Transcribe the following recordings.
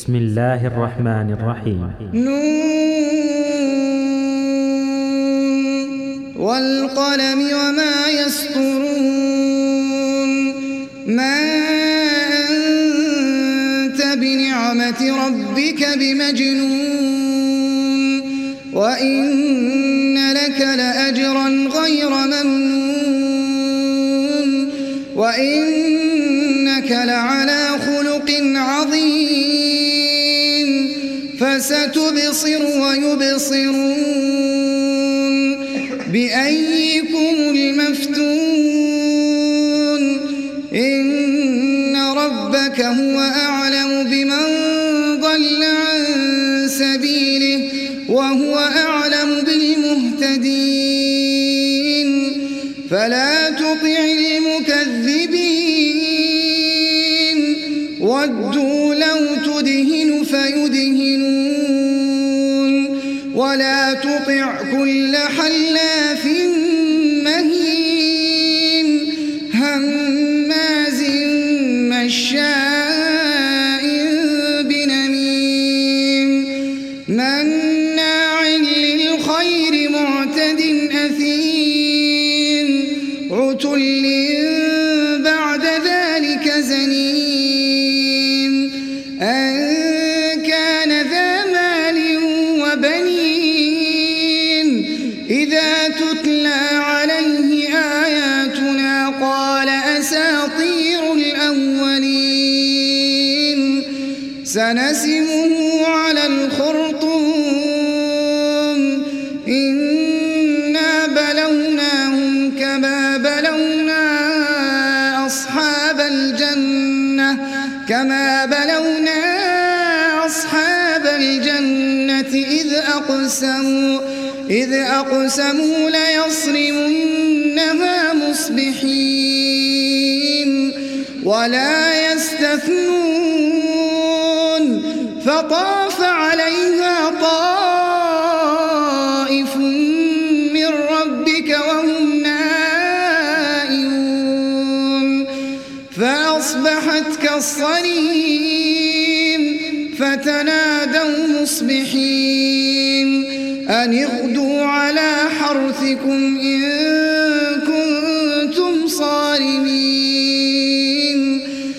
بسم الله الرحمن الرحيم. والقلم وما يسطرون. ما أنت بنعمة ربك بمجنون وإن لك لأجرا غير ممنون وإنك لعلى خلق عظيم فستبصر ويبصرون بأيكم المفتون إن ربك هو أعلم بمن ضل عن سبيله وهو أعلم بالمهتدين فلا تطع المكذبين ودوا لو تدهن فيدهنون ولا تطع كل حلاف مهين هماز مشاء بنميم مناع للخير معتد أثيم عتل بعد ذلك زنيم أن كان ذا مال وبنين إذا تتلى عليه آياتنا قال أساطير الأولين سنسمه على الخرطوم إنا بلوناهم كما بلونا أصحاب الجنة إذ أقسموا ليصرمنها مصبحين ولا يستثنون فطاف عليها طائف من ربك وهم نائمون فأصبحت كالصريم فتنادوا مصبحين أن اغدوا على حرثكم إن كنتم صارمين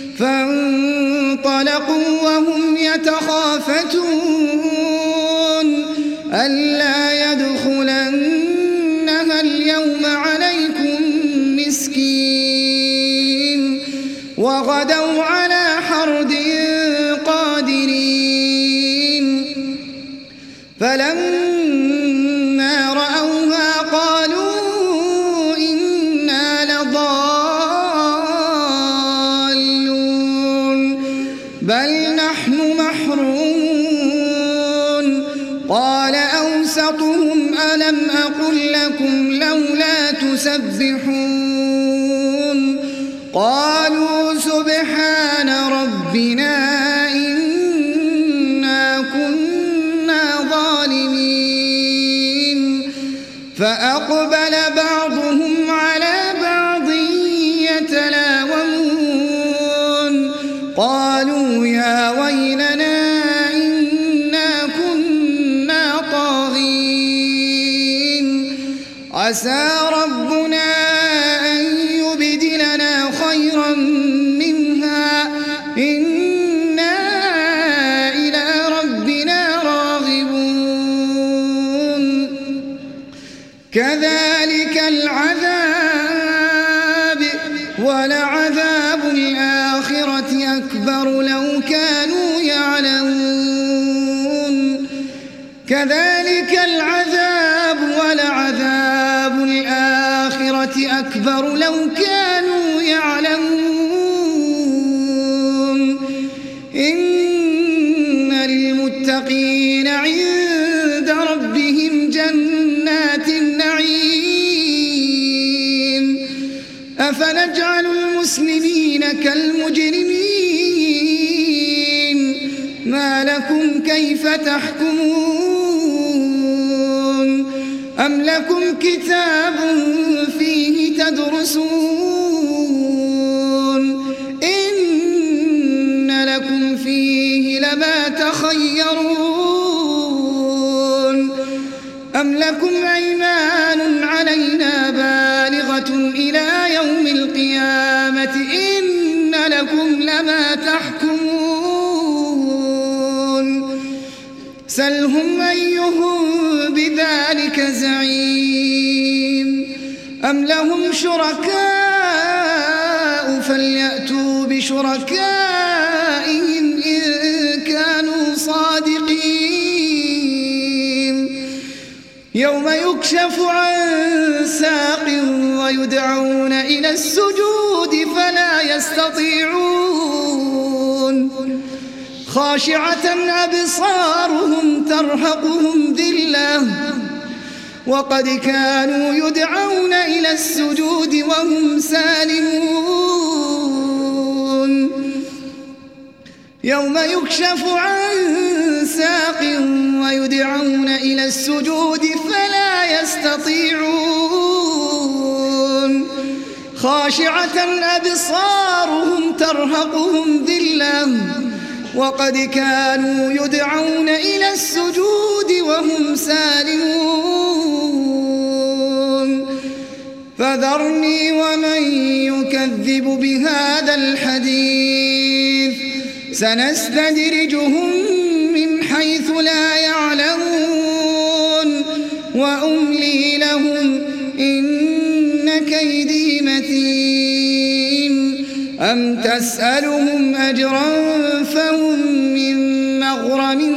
فانطلقوا وهم يتخافتون ألا يدخلنها اليوم عليكم مسكين وغدوا على حرد قادرين فلما رأوها قالوا إنا لضالون بل نحن محرومون قال أوسطهم ألم أقل لكم لولا تسبحون قالوا سبحان ربنا فأقبل بعضهم على بعض يتلاومون قالوا يا ويلنا إنا كنا طاغين عسى ربنا أن يبدلنا خيرا منها إنا إلى ربنا راغبون كذلك العذاب ولعذاب الآخرة أكبر لو كانوا يعلمون كذلك العذاب ولعذاب الآخرة أكبر لو كانوا يعلمون إن للمتقين عند ربهم جنات النعيم أفنجعل المسلمين كالمجرمين ما لكم كيف تحكمون أم لكم كتاب فيه تدرسون إن لكم فيه لما تخيرون أم لكم أيمان علينا بالغة إلى يوم القيامة إن لكم لما تحكمون سلهم أيهم بذلك زعيم أم لهم شركاء فليأتوا بشركائهم إن كانوا صادقين يوم يكشف عن ساق ويدعون إلى السجود فلا يستطيعون خاشعة أبصارهم ترهقهم ذلة وقد كانوا يدعون إلى السجود وهم سالمون يوم يكشف عن ساق ويدعون إلى السجود فلا يستطيعون خاشعة أبصارهم ترهقهم ذلة وقد كانوا يدعون إلى السجود وهم سالمون فذرني ومن يكذب بهذا الحديث سنستدرجهم من حيث لا يعلمون وأملي لهم إن كيدي متين أم تسألهم أجرا فهم من مغرم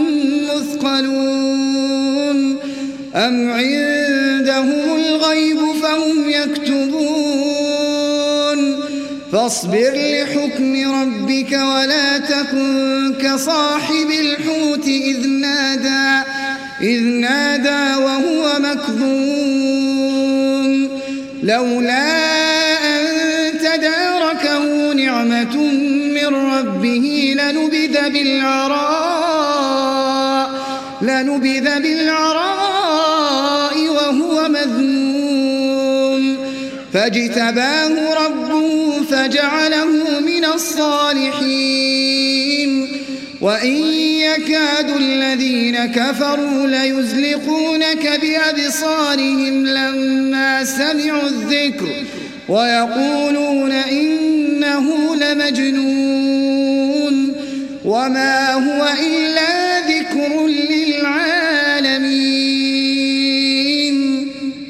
مثقلون أم عندهم الغيب فهم يكتبون فاصبر لحكم ربك ولا تكن كصاحب الحوت إذ نادى وهو مكظوم لولا أن تداركه نعمة من ربه لنبذ بالعراء وهو مذموم فاجتباه ربه فجعله من الصالحين وإن يكاد الذين كفروا ليزلقونك بأبصارهم لما سمعوا الذكر ويقولون إنه لمجنون وما هو إلا